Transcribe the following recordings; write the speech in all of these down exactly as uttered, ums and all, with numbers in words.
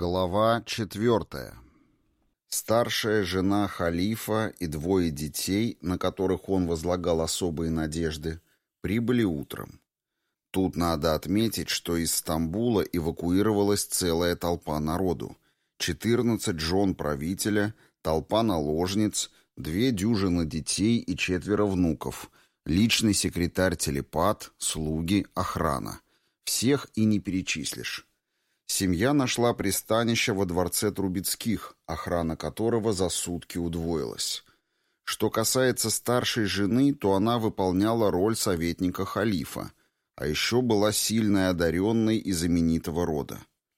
Глава четвертая. Старшая жена халифа и двое детей, на которых он возлагал особые надежды, прибыли утром. Тут надо отметить, что из Стамбула эвакуировалась целая толпа народу. четырнадцать жен правителя, толпа наложниц, две дюжины детей и четверо внуков, личный секретарь-телепат, слуги, охрана. Всех и не перечислишь. Семья нашла пристанище во дворце Трубецких, охрана которого за сутки удвоилась. Что касается старшей жены, то она выполняла роль советника халифа, а еще была сильной одаренной из именитого рода.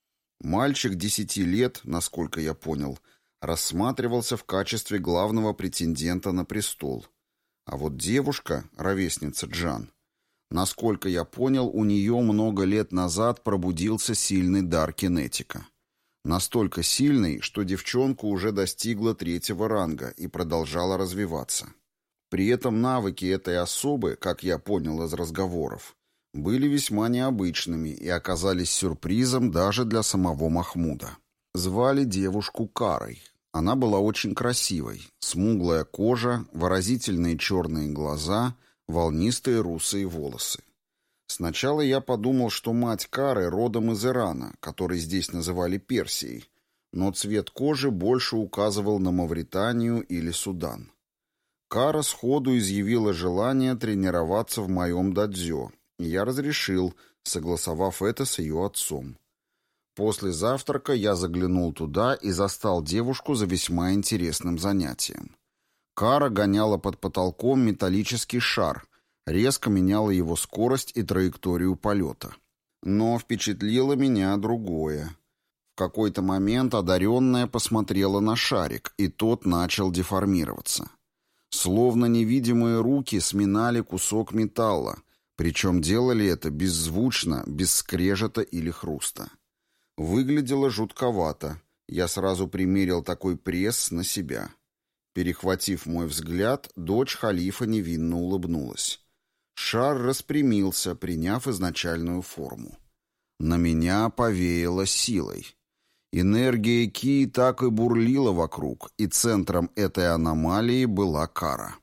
Мальчик десяти лет, насколько я понял, рассматривался в качестве главного претендента на престол. А вот девушка, ровесница Джан, насколько я понял, у нее много лет назад пробудился сильный дар кинетика. Настолько сильный, что девчонка уже достигла третьего ранга и продолжала развиваться. При этом навыки этой особы, как я понял из разговоров, были весьма необычными и оказались сюрпризом даже для самого Махмуда. Звали девушку Карой. Она была очень красивой, смуглая кожа, выразительные черные глаза, волнистые русые волосы. Сначала я подумал, что мать Кары родом из Ирана, который здесь называли Персией, но цвет кожи больше указывал на Мавританию или Судан. Кара сходу изъявила желание тренироваться в моем дадзё, и я разрешил, согласовав это с ее отцом. После завтрака я заглянул туда и застал девушку за весьма интересным занятием. Кара гоняла под потолком металлический шар, резко меняла его скорость и траекторию полета. Но впечатлило меня другое. В какой-то момент одаренная посмотрела на шарик, и тот начал деформироваться. Словно невидимые руки сминали кусок металла, причем делали это беззвучно, без скрежета или хруста. Выглядело жутковато. Я сразу примерил такой пресс на себя. Перехватив мой взгляд, дочь халифа невинно улыбнулась. Шар распрямился, приняв изначальную форму. На меня повеяло силой. Энергия Ки так и бурлила вокруг, и центром этой аномалии была Кара.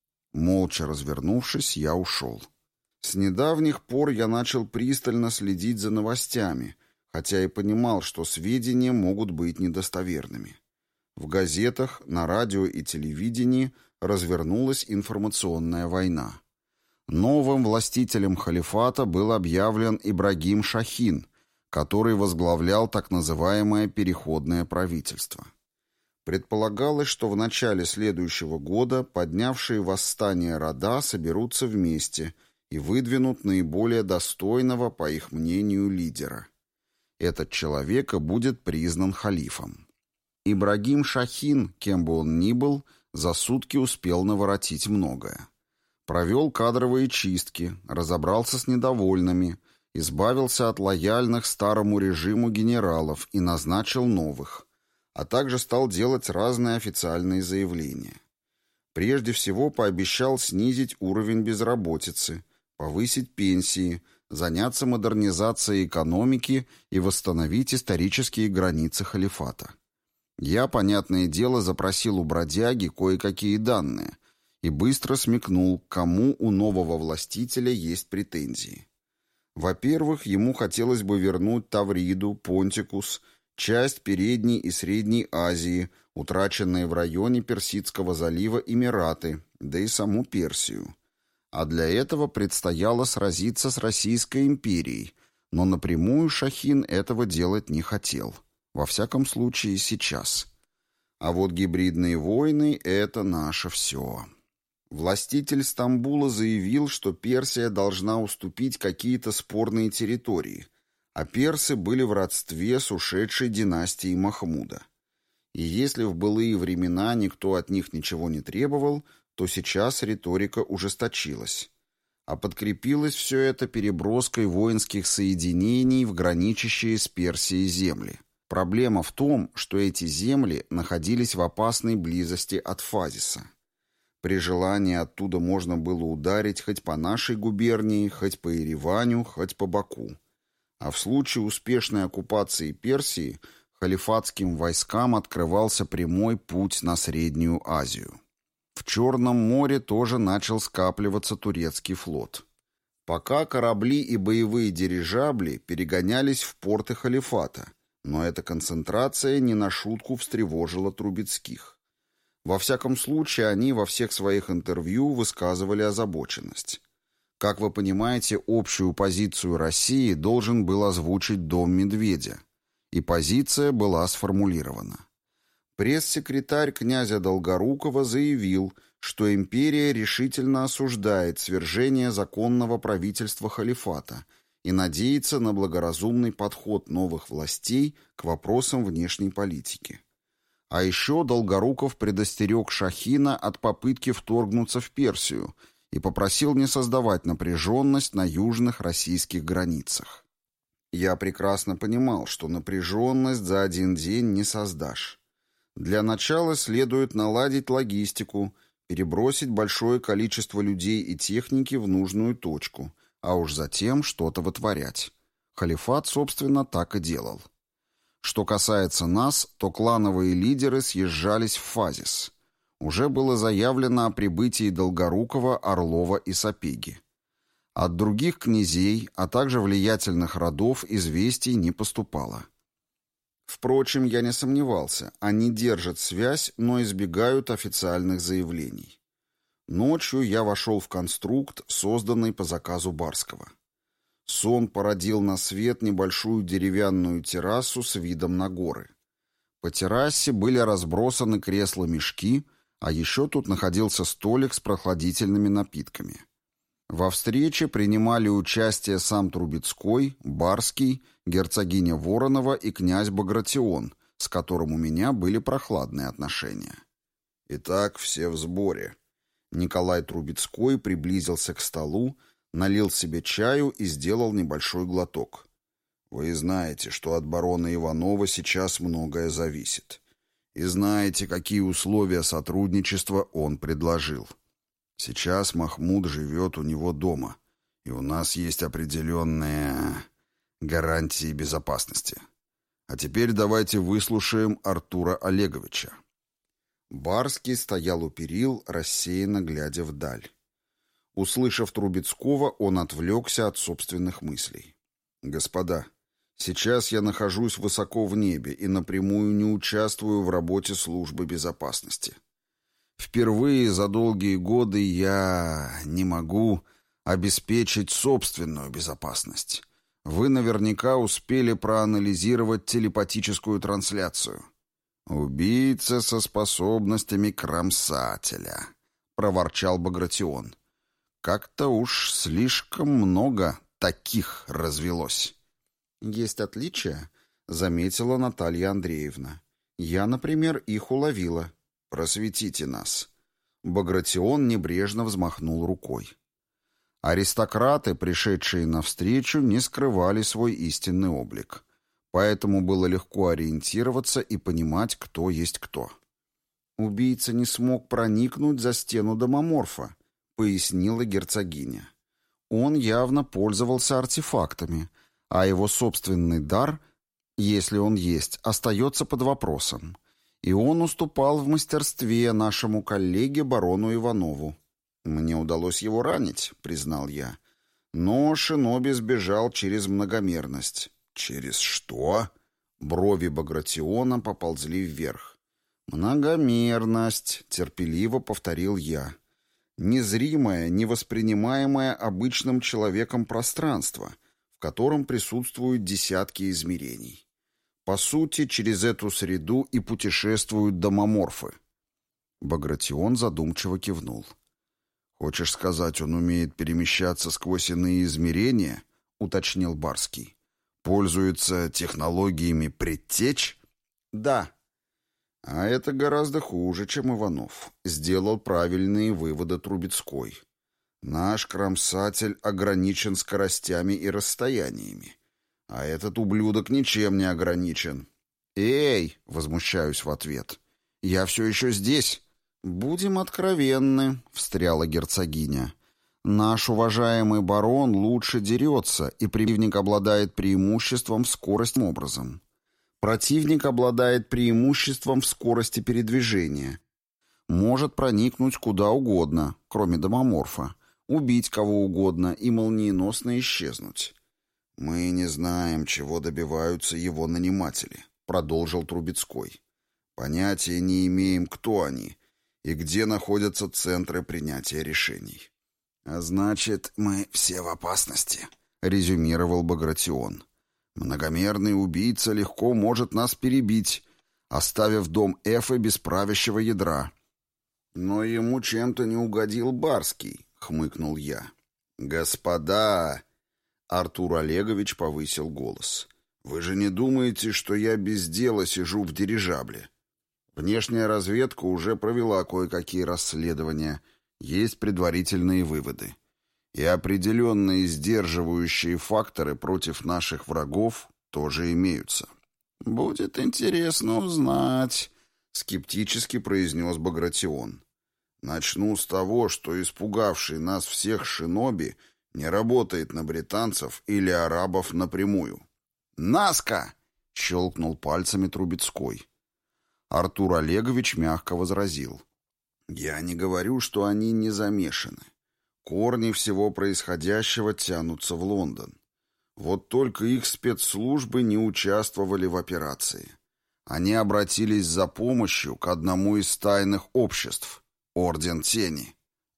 Молча развернувшись, я ушел. С недавних пор я начал пристально следить за новостями, хотя и понимал, что сведения могут быть недостоверными. В газетах, на радио и телевидении развернулась информационная война. Новым властителем халифата был объявлен Ибрагим Шахин, который возглавлял так называемое переходное правительство. Предполагалось, что в начале следующего года поднявшие восстание рода соберутся вместе и выдвинут наиболее достойного, по их мнению, лидера. Этот человек и будет признан халифом. Ибрагим Шахин, кем бы он ни был, за сутки успел наворотить многое. Провел кадровые чистки, разобрался с недовольными, избавился от лояльных старому режиму генералов и назначил новых, а также стал делать разные официальные заявления. Прежде всего пообещал снизить уровень безработицы, повысить пенсии, заняться модернизацией экономики и восстановить исторические границы халифата. Я, понятное дело, запросил у бродяги кое-какие данные и быстро смекнул, кому у нового властителя есть претензии. Во-первых, ему хотелось бы вернуть Тавриду, Понтикус, часть Передней и Средней Азии, утраченные в районе Персидского залива Эмираты, да и саму Персию. А для этого предстояло сразиться с Российской империей, но напрямую Шахин этого делать не хотел. Во всяком случае, сейчас. А вот гибридные войны — это наше все. Властитель Стамбула заявил, что Персия должна уступить какие-то спорные территории, а персы были в родстве с ушедшей династией Махмуда. И если в былые времена никто от них ничего не требовал, то сейчас риторика ужесточилась. А подкрепилось все это переброской воинских соединений в граничащие с Персией земли. Проблема в том, что эти земли находились в опасной близости от Фазиса. При желании оттуда можно было ударить хоть по нашей губернии, хоть по Ереваню, хоть по Баку. А в случае успешной оккупации Персии Халифатским войскам открывался прямой путь на Среднюю Азию. В Черном море тоже начал скапливаться турецкий флот. Пока корабли и боевые дирижабли перегонялись в порты халифата, но эта концентрация не на шутку встревожила Трубецких. Во всяком случае, они во всех своих интервью высказывали озабоченность. Как вы понимаете, общую позицию России должен был озвучить Дом Медведя, и позиция была сформулирована. Пресс-секретарь князя Долгорукова заявил, что империя решительно осуждает свержение законного правительства халифата и надеется на благоразумный подход новых властей к вопросам внешней политики. А еще Долгоруков предостерег Шахина от попытки вторгнуться в Персию и попросил не создавать напряженность на южных российских границах. Я прекрасно понимал, что напряженность за один день не создашь. Для начала следует наладить логистику, перебросить большое количество людей и техники в нужную точку, а уж затем что-то вытворять. Халифат, собственно, так и делал. Что касается нас, то клановые лидеры съезжались в Фазис. Уже было заявлено о прибытии Долгорукова, Орлова и Сапеги. От других князей, а также влиятельных родов известий не поступало. Впрочем, я не сомневался, они держат связь, но избегают официальных заявлений. Ночью я вошел в конструкт, созданный по заказу Барского. Сон породил на свет небольшую деревянную террасу с видом на горы. По террасе были разбросаны кресла-мешки, а еще тут находился столик с прохладительными напитками. Во встрече принимали участие сам Трубецкой, Барский, герцогиня Воронова и князь Багратион, с которым у меня были прохладные отношения. Итак, все в сборе. Николай Трубецкой приблизился к столу, налил себе чаю и сделал небольшой глоток. Вы знаете, что от барона Иванова сейчас многое зависит. И знаете, какие условия сотрудничества он предложил. Сейчас Махмуд живет у него дома, и у нас есть определенные гарантии безопасности. А теперь давайте выслушаем Артура Олеговича. Барский стоял у перил, рассеянно глядя вдаль. Услышав Трубецкого, он отвлекся от собственных мыслей. «Господа, сейчас я нахожусь высоко в небе и напрямую не участвую в работе службы безопасности. Впервые за долгие годы я не могу обеспечить собственную безопасность. Вы наверняка успели проанализировать телепатическую трансляцию. «Убийца со способностями кромсателя», — проворчал Багратион. «Как-то уж слишком много таких развелось». «Есть отличия», — заметила Наталья Андреевна. «Я, например, их уловила». «Просветите нас». Багратион небрежно взмахнул рукой. Аристократы, пришедшие навстречу, не скрывали свой истинный облик. Поэтому было легко ориентироваться и понимать, кто есть кто. «Убийца не смог проникнуть за стену домоморфа», — пояснила герцогиня. «Он явно пользовался артефактами, а его собственный дар, если он есть, остается под вопросом. И он уступал в мастерстве нашему коллеге барону Иванову. Мне удалось его ранить», — признал я. Но шиноби сбежал через многомерность. «Через что?» Брови Багратиона поползли вверх. «Многомерность», — терпеливо повторил я. «Незримое, невоспринимаемое обычным человеком пространство, в котором присутствуют десятки измерений. По сути, через эту среду и путешествуют домоморфы». Багратион задумчиво кивнул. «Хочешь сказать, он умеет перемещаться сквозь иные измерения?» — уточнил Барский. «Пользуется технологиями предтеч?» «Да». «А это гораздо хуже, чем Иванов», — сделал правильные выводы Трубецкой. «Наш кромсатель ограничен скоростями и расстояниями. А этот ублюдок ничем не ограничен». «Эй!» — возмущаюсь в ответ. «Я все еще здесь». «Будем откровенны», — встряла герцогиня. «Наш уважаемый барон лучше дерется, и противник обладает преимуществом скоростным образом. Противник обладает преимуществом в скорости передвижения. Может проникнуть куда угодно, кроме домоморфа, убить кого угодно и молниеносно исчезнуть. «Мы не знаем, чего добиваются его наниматели», — продолжил Трубецкой. «Понятия не имеем, кто они и где находятся центры принятия решений». «А значит, мы все в опасности», — резюмировал Багратион. «Многомерный убийца легко может нас перебить, оставив дом Эфы без правящего ядра». «Но ему чем-то не угодил Барский», — хмыкнул я. «Господа!» — Артур Олегович повысил голос. «Вы же не думаете, что я без дела сижу в дирижабле? Внешняя разведка уже провела кое-какие расследования, есть предварительные выводы. И определенные сдерживающие факторы против наших врагов тоже имеются». «Будет интересно узнать», — скептически произнес Багратион. «Начну с того, что испугавший нас всех шиноби не работает на британцев или арабов напрямую». «Наска!» — щелкнул пальцами Трубецкой. Артур Олегович мягко возразил. «Я не говорю, что они не замешаны. Корни всего происходящего тянутся в Лондон. Вот только их спецслужбы не участвовали в операции. Они обратились за помощью к одному из тайных обществ — Орден Тени».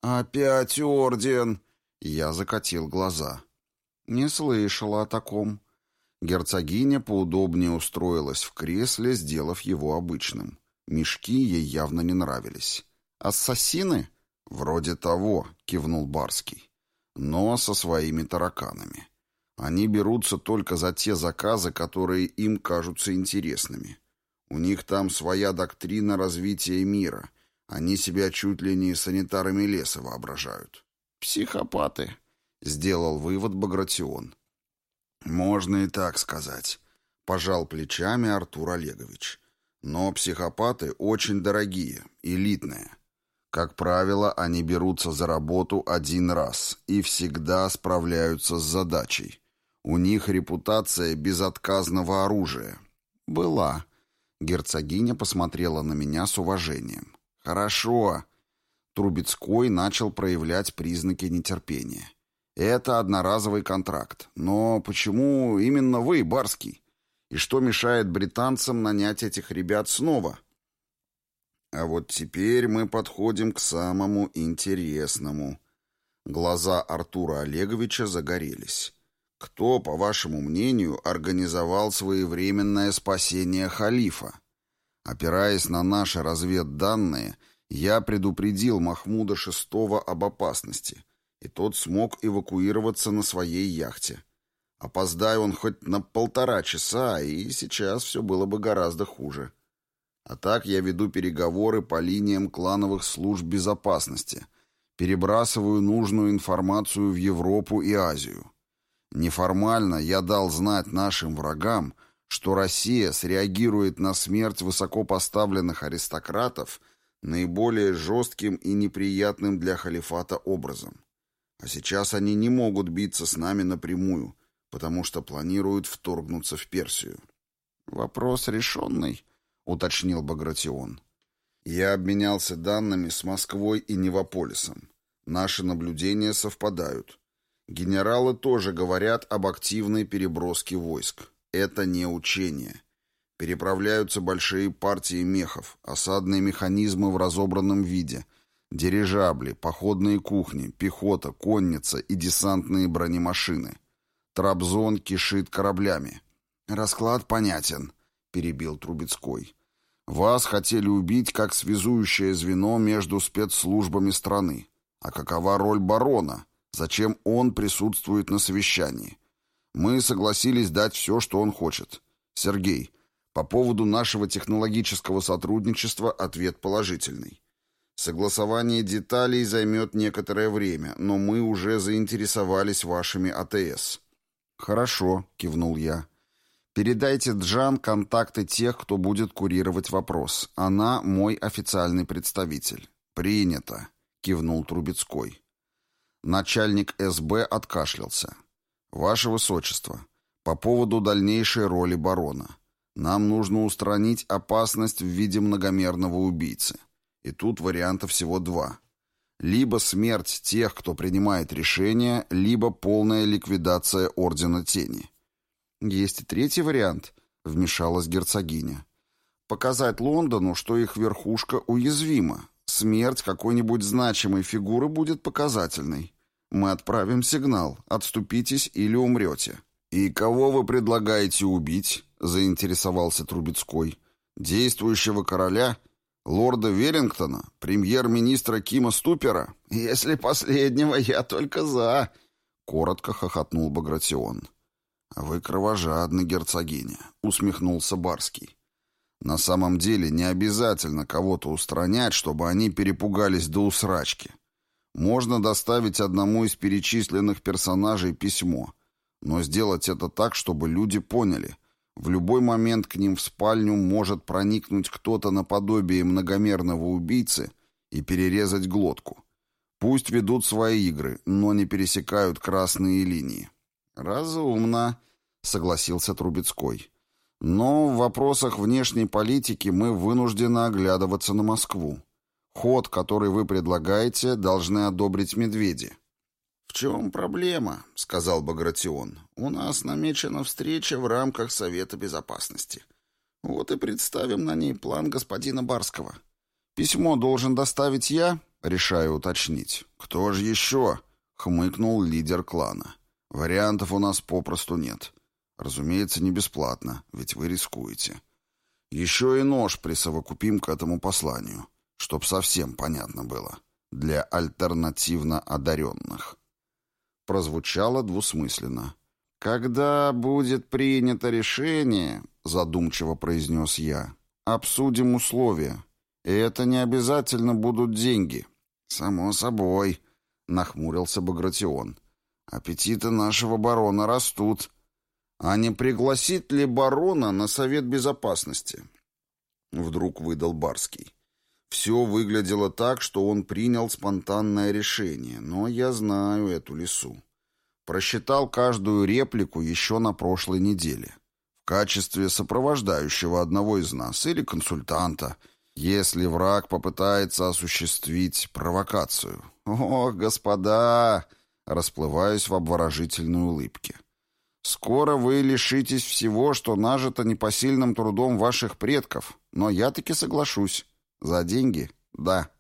«Опять Орден!» — я закатил глаза. «Не слышала о таком». Герцогиня поудобнее устроилась в кресле, сделав его обычным. Мешки ей явно не нравились. «Ассасины?» «Вроде того», — кивнул Барский. «Но со своими тараканами. Они берутся только за те заказы, которые им кажутся интересными. У них там своя доктрина развития мира. Они себя чуть ли не санитарами леса воображают». «Психопаты», — сделал вывод Багратион. «Можно и так сказать», — пожал плечами Артур Олегович. «Но психопаты очень дорогие, элитные. Как правило, они берутся за работу один раз и всегда справляются с задачей. У них репутация безотказного оружия». «Была». Герцогиня посмотрела на меня с уважением. «Хорошо». Трубецкой начал проявлять признаки нетерпения. «Это одноразовый контракт. Но почему именно вы, Барский? И что мешает британцам нанять этих ребят снова?» «А вот теперь мы подходим к самому интересному». Глаза Артура Олеговича загорелись. «Кто, по вашему мнению, организовал своевременное спасение халифа? Опираясь на наши разведданные, я предупредил Махмуда шестого об опасности, и тот смог эвакуироваться на своей яхте. Опоздай он хоть на полтора часа, и сейчас все было бы гораздо хуже. А так я веду переговоры по линиям клановых служб безопасности, перебрасываю нужную информацию в Европу и Азию. Неформально я дал знать нашим врагам, что Россия среагирует на смерть высокопоставленных аристократов наиболее жестким и неприятным для халифата образом. А сейчас они не могут биться с нами напрямую, потому что планируют вторгнуться в Персию». «Вопрос решенный», — уточнил Багратион. «Я обменялся данными с Москвой и Невополисом. Наши наблюдения совпадают. Генералы тоже говорят об активной переброске войск. Это не учение. Переправляются большие партии мехов, осадные механизмы в разобранном виде, дирижабли, походные кухни, пехота, конница и десантные бронемашины. Трабзон кишит кораблями». «Расклад понятен», — перебил Трубецкой. «Вас хотели убить как связующее звено между спецслужбами страны. А какова роль барона? Зачем он присутствует на совещании? Мы согласились дать все, что он хочет. Сергей, по поводу нашего технологического сотрудничества ответ положительный. Согласование деталей займет некоторое время, но мы уже заинтересовались вашими АТС». «Хорошо», — кивнул я. «Передайте Джан контакты тех, кто будет курировать вопрос. Она мой официальный представитель». «Принято», — кивнул Трубецкой. Начальник СБ откашлялся. «Ваше Высочество, по поводу дальнейшей роли барона. Нам нужно устранить опасность в виде многомерного убийцы. И тут вариантов всего два. Либо смерть тех, кто принимает решения, либо полная ликвидация Ордена Тени. Есть и третий вариант, вмешалась герцогиня. Показать Лондону, что их верхушка уязвима. Смерть какой-нибудь значимой фигуры будет показательной. Мы отправим сигнал: отступитесь или умрете. «И кого вы предлагаете убить?» — заинтересовался Трубецкой. «Действующего короля? Лорда Веллингтона? Премьер-министра Кима Ступера? Если последнего, я только за!» — коротко хохотнул Багратион. «А вы кровожадны, герцогиня», — усмехнулся Барский. «На самом деле не обязательно кого-то устранять, чтобы они перепугались до усрачки. Можно доставить одному из перечисленных персонажей письмо, но сделать это так, чтобы люди поняли. В любой момент к ним в спальню может проникнуть кто-то наподобие многомерного убийцы и перерезать глотку. Пусть ведут свои игры, но не пересекают красные линии». «Разумно», — согласился Трубецкой. «Но в вопросах внешней политики мы вынуждены оглядываться на Москву. Ход, который вы предлагаете, должны одобрить медведи». «В чем проблема?» — сказал Багратион. «У нас намечена встреча в рамках Совета Безопасности. Вот и представим на ней план господина Барского. Письмо должен доставить я?» — решаю уточнить. «Кто же еще?» — хмыкнул лидер клана. «Вариантов у нас попросту нет. Разумеется, не бесплатно, ведь вы рискуете. Еще и нож присовокупим к этому посланию, чтоб совсем понятно было. Для альтернативно одаренных». Прозвучало двусмысленно. «Когда будет принято решение, — задумчиво произнес я, — обсудим условия. И это не обязательно будут деньги». «Само собой», — нахмурился Багратион. «Аппетиты нашего барона растут». «А не пригласит ли барона на Совет Безопасности?» Вдруг выдал Барский. Все выглядело так, что он принял спонтанное решение, но я знаю эту лису. Просчитал каждую реплику еще на прошлой неделе. В качестве сопровождающего одного из нас или консультанта, если враг попытается осуществить провокацию. «Ох, господа!» — расплываюсь в обворожительной улыбке. «Скоро вы лишитесь всего, что нажито непосильным трудом ваших предков, но я таки соглашусь. За деньги? Да».